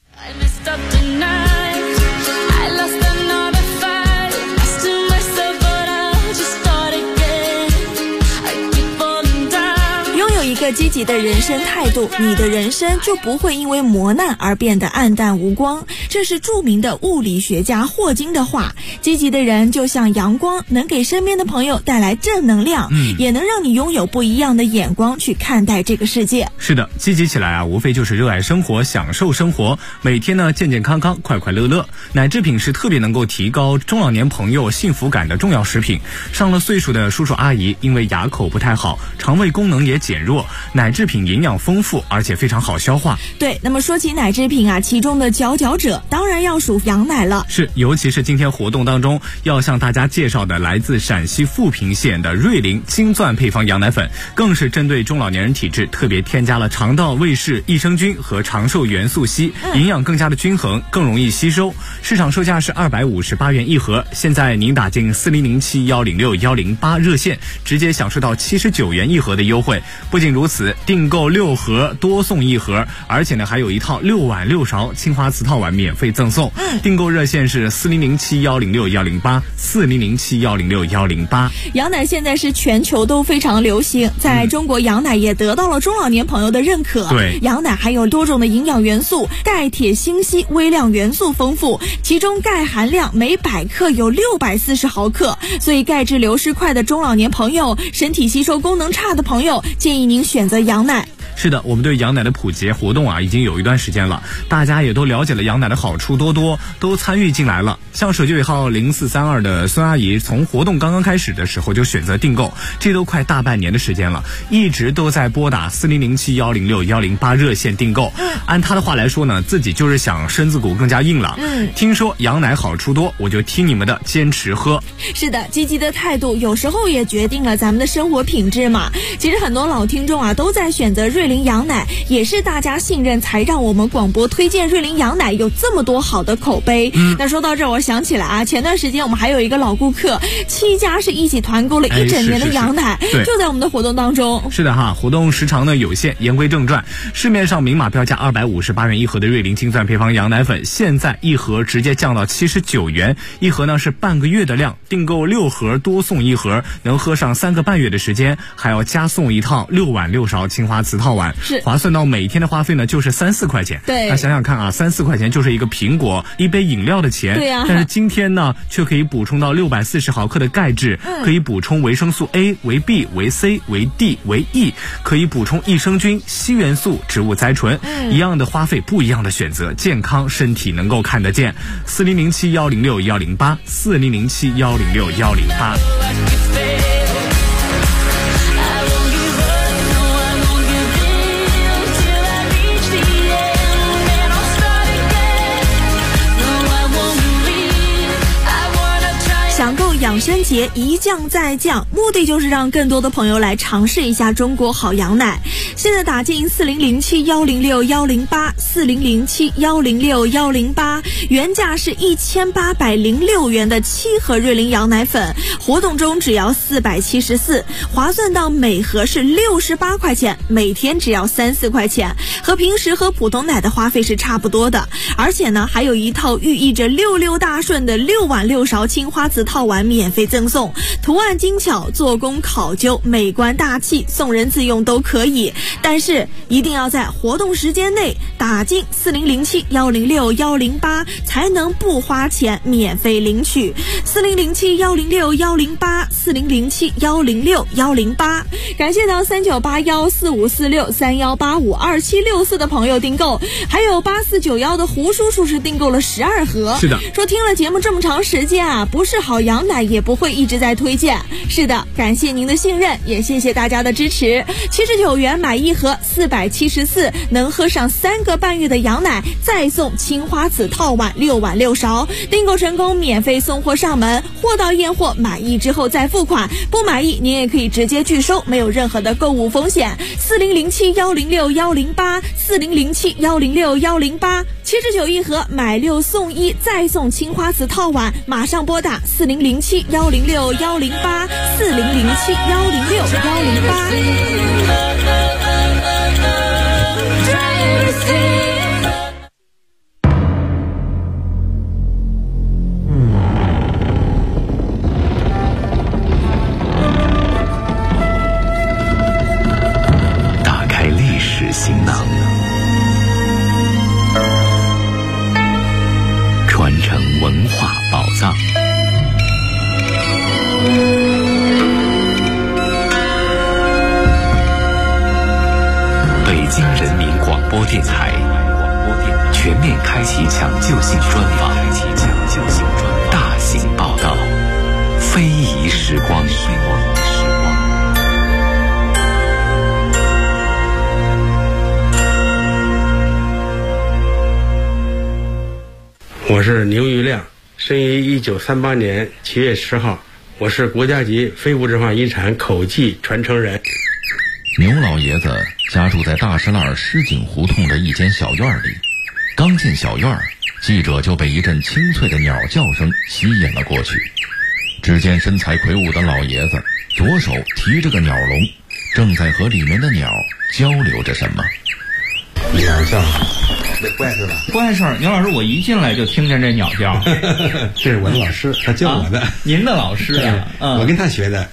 F: 一个积极的人生态度，你的人生就不会因为磨难而变得暗淡无光。这是著名的物理学家霍金的话。积极的人就像阳光，能给身边的朋友带来正能量，也能让你拥有不一样的眼光去看待这个世界。
G: 是的，积极起来啊，无非就是热爱生活，享受生活，每天呢健健康康，快快乐乐。奶制品是特别能够提高中老年朋友幸福感的重要食品。上了岁数的叔叔阿姨因为牙口不太好，肠胃功能也减弱，奶制品营养丰富，而且非常好消化。
F: 对，那么说起奶制品啊，其中的佼佼者当然要数羊奶了。
G: 是，尤其是今天活动当中要向大家介绍的来自陕西富平县的瑞麟金钻配方羊奶粉，更是针对中老年人体质特别添加了肠道卫士益生菌和长寿元素硒，营养更加的均衡，更容易吸收。市场售价是258元一盒，现在您打进4007106108热线，直接享受到79元一盒的优惠。不仅如此，订购6盒多送1盒，而且呢还有一套6碗6勺青花瓷套碗免费赠送。订购热线是4007106108，4007106108。
F: 羊奶现在是全球都非常流行，在中国羊奶也得到了中老年朋友的认可。
G: 对，
F: 羊奶还有多种的营养元素，钙、铁、锌、硒微量元素丰富，其中钙含量每100克有640毫克，所以钙质流失快的中老年朋友，身体吸收功能差的朋友，建议您选择羊奶。
G: 是的，我们对羊奶的普及活动啊，已经有一段时间了，大家也都了解了羊奶的好处多，都参与进来了。像手机尾号0432的孙阿姨，从活动刚刚开始的时候就选择订购，这都快大半年的时间了，一直都在拨打4007106108热线订购。按她的话来说呢，自己就是想身子骨更加硬朗。听说羊奶好处多，我就听你们的，坚持喝。
F: 是的，积极的态度有时候也决定了咱们的生活品质嘛。其实很多老听众啊都在选择瑞麟羊奶，也是大家信任才让我们广播推荐瑞麟羊奶有这么多好的口碑。那说到这儿，我想起来啊，前段时间我们还有一个老顾客，7家是一起团购了1整年的羊奶，就在我们的活动当中。
G: 是的哈，活动时长呢有限，言归正传，市面上明码标价258元一盒的瑞麟金钻配方羊奶粉，现在一盒直接降到79元，一盒呢是半个月的量，订购6盒多送1盒，能喝上3个半月的时间，还要加送一套6碗6勺青花瓷套碗，
F: 是
G: 划算到每天的花费呢就是3-4块钱。
F: 对，
G: 那想想看啊，3-4块钱就是一个苹果、一杯饮料的钱。
F: 对呀，
G: 但是今天呢却可以补充到640毫克的钙质，可以补充维生素 A、维 B、维 C、维 D、维 E， 可以补充益生菌、硒元素、植物甾醇。一样的花费，不一样的选择，健康身体能够看得见。4007106108，4007106108。
F: 想购养生节一降再降，目的就是让更多的朋友来尝试一下中国好羊奶。现在打进4007106108，4007106108，原价是1806元的7盒瑞麟羊奶粉，活动中只要474，划算到每盒是68块钱，每天只要3-4块钱，和平时喝普通奶的花费是差不多的。而且呢，还有一套寓意着66大顺的6碗6勺青花瓷套碗免费赠送，图案精巧，做工考究，美观大气，送人自用都可以。但是一定要在活动时间内打进4007106108，才能不花钱免费领取。4007106108，4007106108。感谢到3981454631852760 64的朋友订购，还有8491的胡叔叔是订购了12盒。
G: 是的，
F: 说听了节目这么长时间啊，不是好羊奶也不会一直在推荐。是的，感谢您的信任，也谢谢大家的支持。79元买1盒，474能喝上3个半月的羊奶，再送青花瓷套碗6碗6勺。订购成功，免费送货上门，货到验货，满意之后再付款，不满意您也可以直接拒收，没有任何的购物风险。4007106108，4007106108，79一盒，买6送1，再送青花瓷套碗。马上拨打4007106108，4007106108。
A: 打开历史行囊，传承文化宝藏。北京人民广播电台全面开启抢救性专访，大型报道，非遗时光。
H: 我是牛玉亮，生于1938年7月10号，我是国家级非物质文化遗产口技传承人。
I: 牛老爷子家住在大石栏石井胡同的一间小院里，刚进小院，记者就被一阵清脆的鸟叫声吸引了过去。只见身材魁梧的老爷子左手提着个鸟笼，正在和里面的鸟交流着什么。
H: 鸟叫，这不碍事吧？
J: 不碍事儿。牛老师，我一进来就听见这鸟叫。
H: 这是我的老师，他教我的。
J: 您的老师啊？
H: 我跟他学的。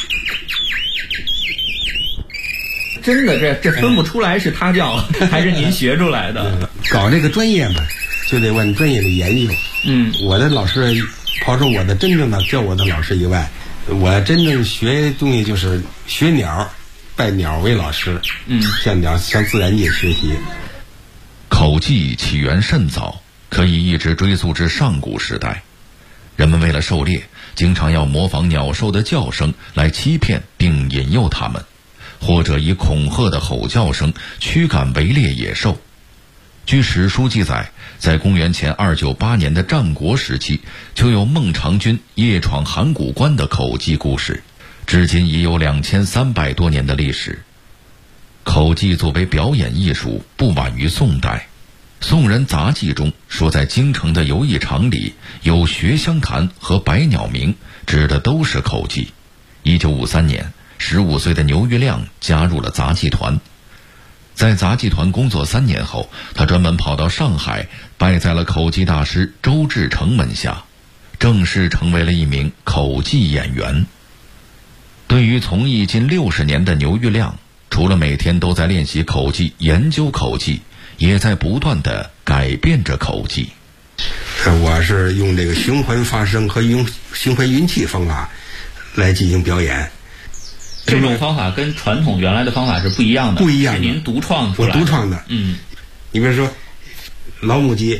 J: 真的，这分不出来是他教还是您学出来的。
H: 搞这个专业嘛，就得往专业的研究。我的老师，刨出我的真正的教我的老师以外，我真正学东西就是学鸟，拜鸟为老师。向自然界学习。
I: 口技起源甚早，可以一直追溯至上古时代。人们为了狩猎，经常要模仿鸟兽的叫声来欺骗并引诱它们，或者以恐吓的吼叫声驱赶围猎野兽。据史书记载，在公元前298年的战国时期，就有孟尝君夜闯函谷关的口技故事，至今已有2300多年的历史。口技作为表演艺术，不晚于宋代。宋人杂记中说，在京城的游艺场里有学香坛和百鸟鸣，指的都是口技。1953年，15岁的牛玉亮加入了杂技团。在杂技团工作3年后，他专门跑到上海，拜在了口技大师周志成门下，正式成为了一名口技演员。对于从艺近60年的牛玉亮，除了每天都在练习口技、研究口技，也在不断地改变着口技。
H: 我是用这个循环发声和用循环运气方法来进行表演。
J: 这种方法跟传统原来的方法是不一样的，
H: 不一样的，
J: 是您独创出来的。
H: 我独创的。你比如说老母鸡，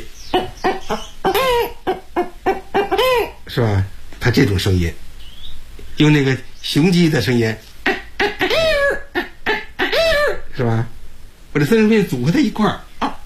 H: 是吧？它这种声音，用那个雄鸡的声音，是吧？我这三声片组合在一块儿，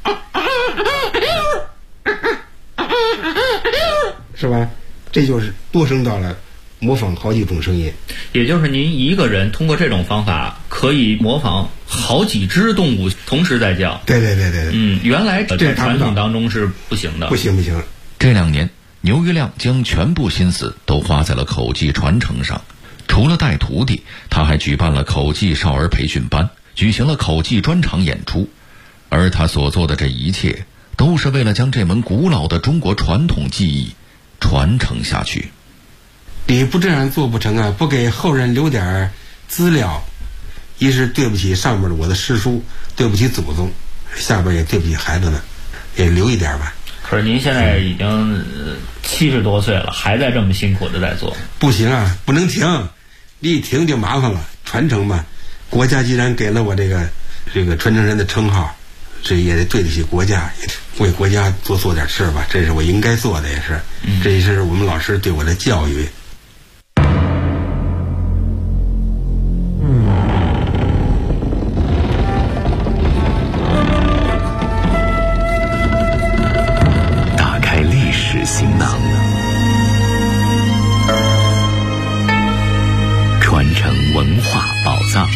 H: 是吧？这就是多声道了，模仿好几种声音。
J: 也就是您一个人通过这种方法可以模仿好几只动物同时在叫。
H: 对。
J: 原来在传统当中是不行的。
H: 不行。
I: 这2年，牛玉亮将全部心思都花在了口技传承上。除了带徒弟，他还举办了口技少儿培训班，举行了口技专场演出。而他所做的这一切，都是为了将这门古老的中国传统技艺传承下去。
H: 你不这样做不成啊！不给后人留点资料，一是对不起上面的我的师叔，对不起祖宗，下边也对不起孩子们，也留一点吧。
J: 可是您现在已经70多岁了，还在这么辛苦的在做。
H: 不行啊，不能停，你一停就麻烦了。传承嘛，国家既然给了我这个传承人的称号， 这也得对得起国家，为国家多做点事吧，这是我应该做的，也是，这也是我们老师对我的教育。
A: 打开历史行囊，传承文化宝藏。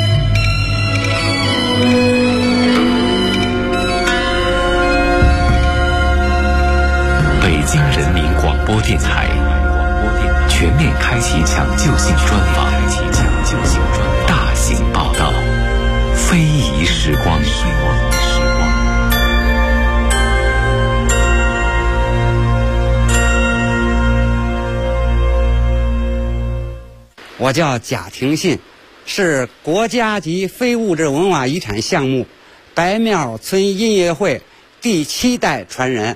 A: 北京人民广播电台全面开启抢救性专访，大型报道，非遗时光。
K: 我叫贾廷信，是国家级非物质文化遗产项目白庙村音乐会第7代传人。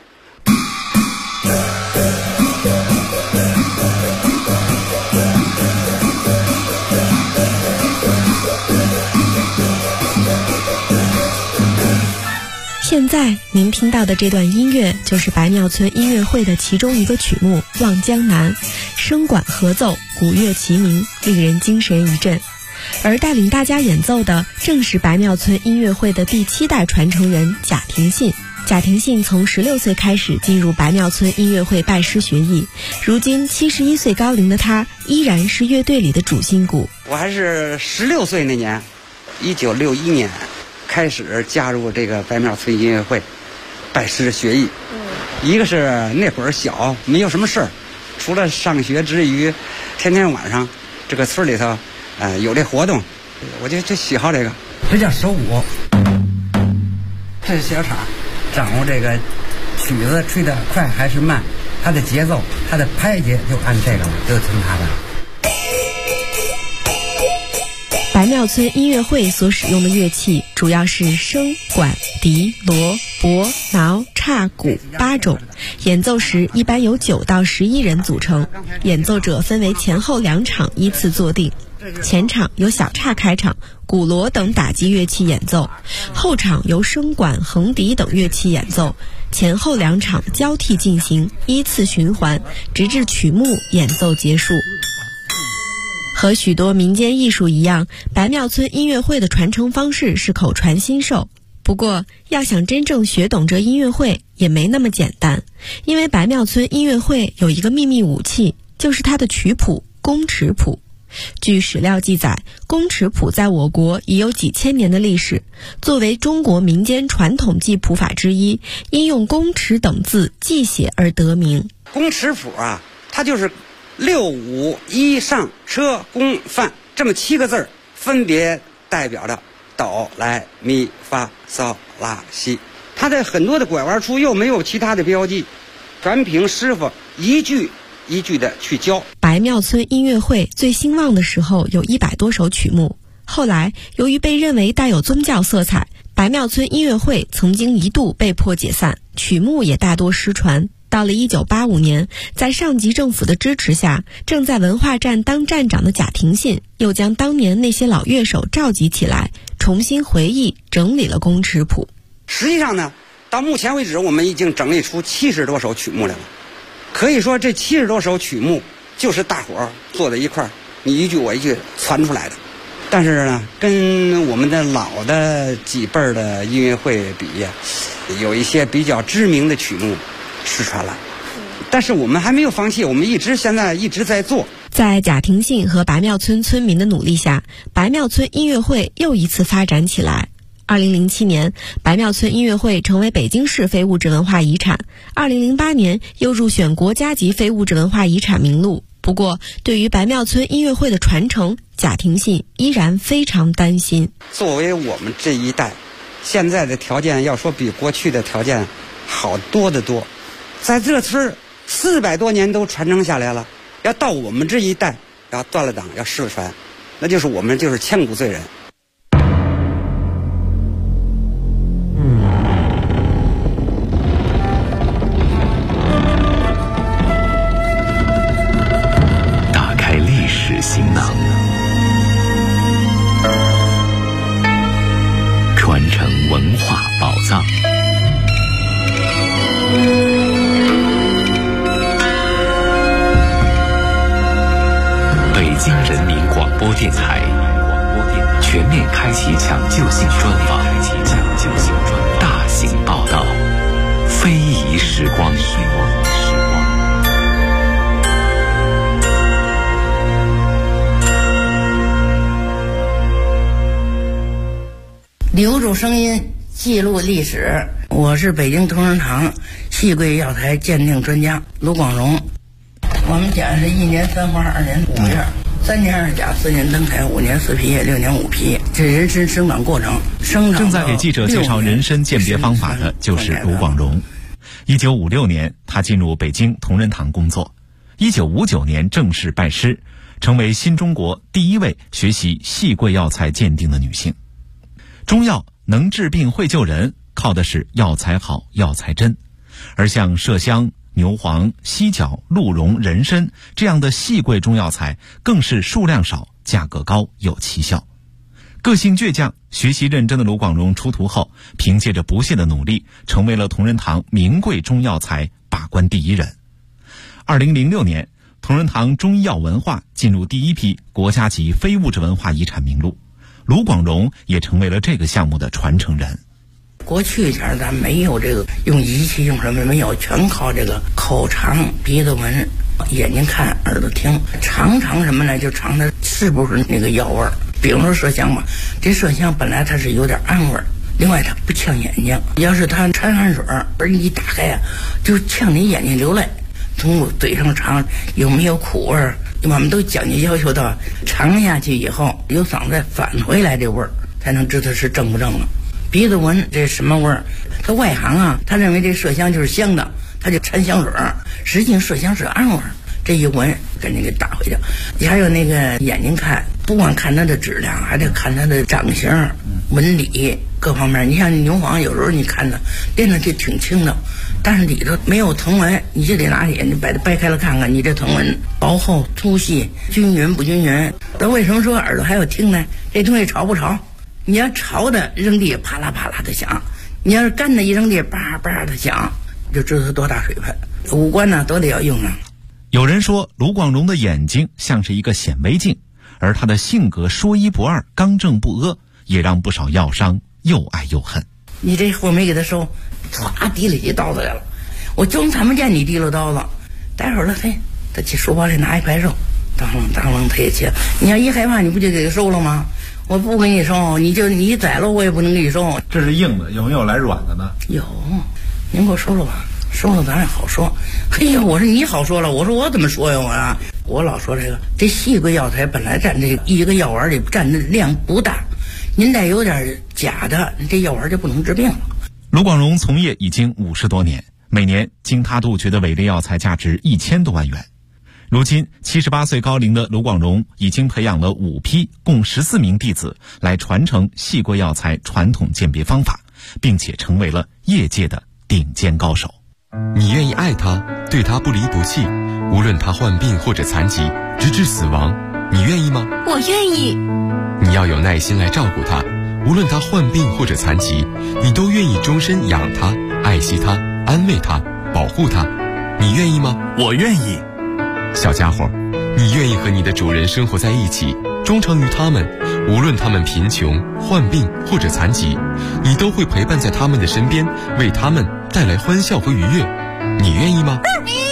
F: 现在您听到的这段音乐就是白庙村音乐会的其中一个曲目《望江南》，声管合奏，鼓乐齐鸣，令人精神一振。而带领大家演奏的正是白庙村音乐会的第7代传承人贾廷信。贾廷信从16岁开始进入白庙村音乐会拜师学艺，如今71岁高龄的他依然是乐队里的主心骨。
K: 我还是16岁那年，1961年开始加入这个白庙村音乐会，拜师学艺。一个是那会儿小，没有什么事儿，除了上学之余，天天晚上这个村里头，有这活动，我就喜好这个。这叫手鼓，这是小场，掌握这个曲子吹得快还是慢，它的节奏，它的拍节就按这个了，就听它的。
F: 白庙村音乐会所使用的乐器主要是笙、管、笛、锣、钹、挠、叉、鼓8种，演奏时一般由9到11人组成，演奏者分为前后2场依次坐定。前场由小叉开场，鼓锣等打击乐器演奏，后场由笙管、横笛等乐器演奏，前后2场交替进行，依次循环，直至曲目演奏结束。和许多民间艺术一样，白庙村音乐会的传承方式是口传心授。不过，要想真正学懂这音乐会也没那么简单，因为白庙村音乐会有一个秘密武器，就是它的曲谱宫尺谱。据史料记载，宫尺谱在我国已有几千年的历史，作为中国民间传统记谱法之一，因用宫尺等字记写而得名。
K: 宫尺谱啊，它就是6、5、1上车宫范这么7个字，分别代表着哆来咪发嗦拉西。它在很多的拐弯处又没有其他的标记，全凭师傅一句一句的去教。
F: 白庙村音乐会最兴旺的时候有100多首曲目，后来由于被认为带有宗教色彩，白庙村音乐会曾经一度被迫解散，曲目也大多失传。到了1985年，在上级政府的支持下，正在文化站当站长的贾廷信又将当年那些老乐手召集起来，重新回忆整理了宫尺谱。
K: 实际上呢，到目前为止我们已经整理出70多首曲目来了。可以说这70多首曲目就是大伙儿坐在一块儿，你一句我一句传出来的。但是呢，跟我们的老的几辈儿的音乐会比呀，有一些比较知名的曲目失传了，但是我们还没有放弃，我们现在一直在做。
F: 在贾廷信和白庙村村民的努力下，白庙村音乐会又一次发展起来。2007年，白庙村音乐会成为北京市非物质文化遗产，2008年又入选国家级非物质文化遗产名录。不过，对于白庙村音乐会的传承，贾廷信依然非常担心。
K: 作为我们这一代，现在的条件要说比过去的条件好多得多。在这村400多年都传承下来了，要到我们这一代要断了档，要失传，那就是我们就是千古罪人。
A: 打开历史行囊，传承文化宝播电台，全面开启抢救性专访，大型报道，非遗时光。
L: 留住声音，记录历史。我是北京同仁堂细桂药材鉴定专家卢广荣。我们家是1年3花2年5叶，3年2甲4年登台5年4皮叶6年5皮，这人参生长过程。
B: 正在给记者介绍人参鉴别方法的就是卢广荣。1956年，他进入北京同仁堂工作。1959年正式拜师，成为新中国第一位学习细桂药材鉴定的女性。中药能治病会救人，靠的是药材好药材真，而像麝香、牛黄、犀角、鹿茸、人参这样的细桂中药材更是数量少、价格高、有奇效。个性倔强、学习认真的卢广荣出徒后，凭借着不懈的努力，成为了同仁堂名贵中药材把关第一人。2006年，同仁堂中医药文化进入第一批国家级非物质文化遗产名录，卢广荣也成为了这个项目的传承人。
L: 过去前咱没有这个用仪器用什么没有，全靠这个口尝、鼻子闻、眼睛看、耳朵听，尝什么呢？就尝它是不是那个药味儿。比如说麝香吧，这麝香本来它是有点暗味儿，另外它不呛眼睛。要是它掺汗水而你一打开呀，就呛你眼睛流泪。从嘴上尝有没有苦味儿，我们都讲究要求到尝下去以后由嗓子返回来这味儿，才能知道是正不正了。鼻子闻这什么味儿？他外行啊，他认为这麝香就是香的，他就掺香水儿，实际上麝香是暗味儿。这一闻给你给打回去。你还有那个眼睛看，不光看它的质量，还得看它的长形、纹理各方面。你像牛黄，有时候你看它练上去挺轻的，但是里头没有藤纹，你就得拿眼睛把它掰开了看看，你这藤纹薄厚、粗细、均匀不均匀。那为什么说耳朵还要听呢？这东西潮不潮？你要潮的扔地啪啦啪啦的响，你要是干的一扔地叭叭的响，就知道它多大水分。五官呢都得要用上。
B: 有人说卢广荣的眼睛像是一个显微镜，而他的性格说一不二、刚正不阿，也让不少药商又爱又恨。
L: 你这货没给他收，唰提了起刀子来了，我就他们见你提了刀子，待会儿了，嘿，他去书包里拿一块肉，当啷他也切。你要一害怕，你不就给他收了吗？我不给你收，你宰了我也不能给你收。
M: 这是硬的，有没有来软的呢？
L: 有，您给我收了吧。收了咱也好说。嘿呀，我说你好说了，我说我怎么说呀？我老说这细桂药材本来占这一个药丸里占的量不大，您再有点假的，这药丸就不能治病了。
B: 卢广荣从业已经50多年，每年经他杜绝的伪劣药材价值1000多万元。如今78岁高龄的卢广荣已经培养了5批共14名弟子来传承细桂药材传统鉴别方法，并且成为了业界的顶尖高手。
N: 你愿意爱他，对他不离不弃，无论他患病或者残疾，直至死亡，你愿意吗？
F: 我愿意。
N: 你要有耐心来照顾他，无论他患病或者残疾，你都愿意终身养他、爱惜他、安慰他、保护他，你愿意吗？
M: 我愿意。
N: 小家伙，你愿意和你的主人生活在一起，忠诚于他们，无论他们贫穷、患病或者残疾，你都会陪伴在他们的身边，为他们带来欢笑和愉悦，你愿意吗？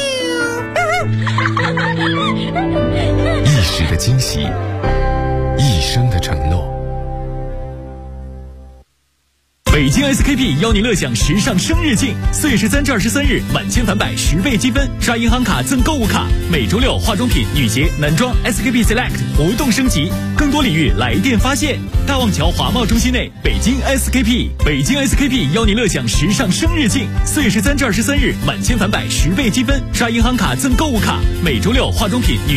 N: 一时的惊喜，一生的承诺。
O: 北京 SKP 邀您乐享时尚生日庆，4月13至23日满千返百10倍积分，刷银行卡赠购物卡。每周六化妆品、女鞋、男装 SKP Select 活动升级，更多礼遇来电发现。大望桥华贸中心内，北京 SKP， 北京 SKP 邀您乐享时尚生日庆，4月13至23日满千返百10倍积分，刷银行卡赠购物卡。每周六化妆品、女